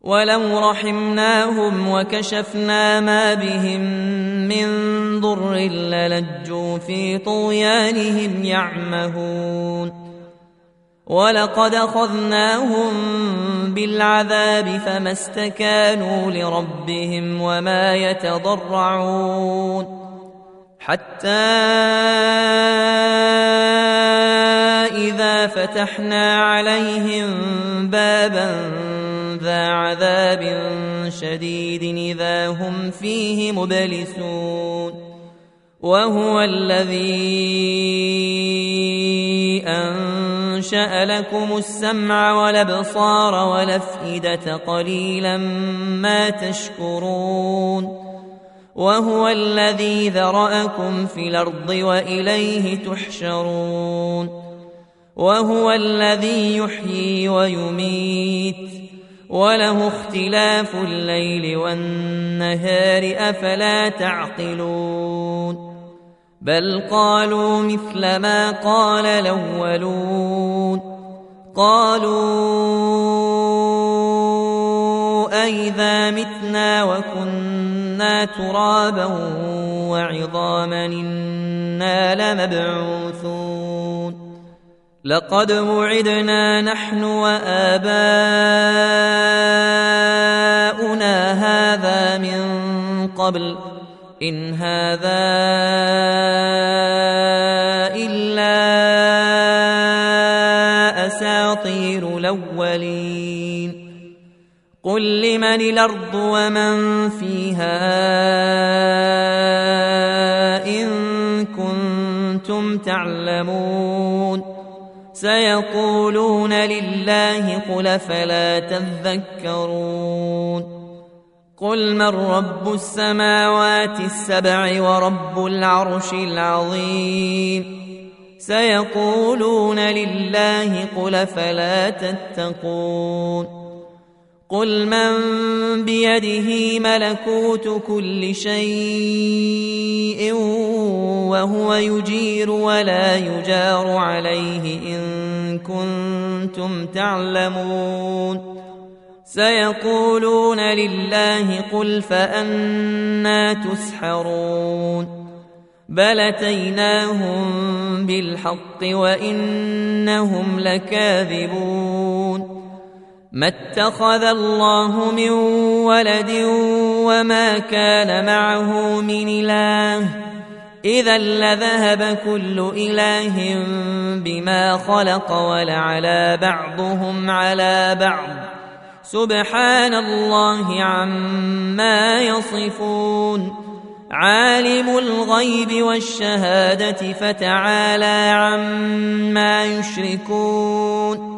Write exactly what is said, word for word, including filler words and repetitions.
ولو رحمناهم وكشفنا ما بهم من ضر للجوا في طغيانهم يعمهون ولقد أخذناهم بالعذاب فما استكانوا لربهم وما يتضرعون حتى إذا فتحنا عليهم بابا ذا عذاب شديد إذا هم فيه مبلسون وهو الذي أنشأ لكم السمع والأبصار والأفئدة قليلا ما تشكرون وهو الذي ذرأكم في الأرض وإليه تحشرون وهو الذي يحيي ويميت وله اختلاف الليل والنهار أفلا تعقلون بل قالوا مثل ما قال الأولون قالوا أئذا متنا وكنا ترابا وعظاما إنا لمبعوثون لقد وعدنا نحن وآباؤنا هذا من قبل إن هذا إلا أساطير الأولين قل لمن الأرض ومن فيها إن كنتم تعلمون سيقولون لله قل فلا تذكرون قل من رب السماوات السبع ورب العرش العظيم سيقولون لله قل فلا تتقون قل من بيده ملكوت كل شيء وهو يجير ولا يجار عليه إن كنتم تعلمون سيقولون لله قل فأنى تسحرون بل أتيناهم بالحق وإنهم لكاذبون ما اتخذ الله من ولد وما كان معه من إله إذا لذهب كل إله بما خلق ولعلى بعضهم على بعض سبحان الله عما يصفون عالم الغيب والشهادة فتعالى عما يشركون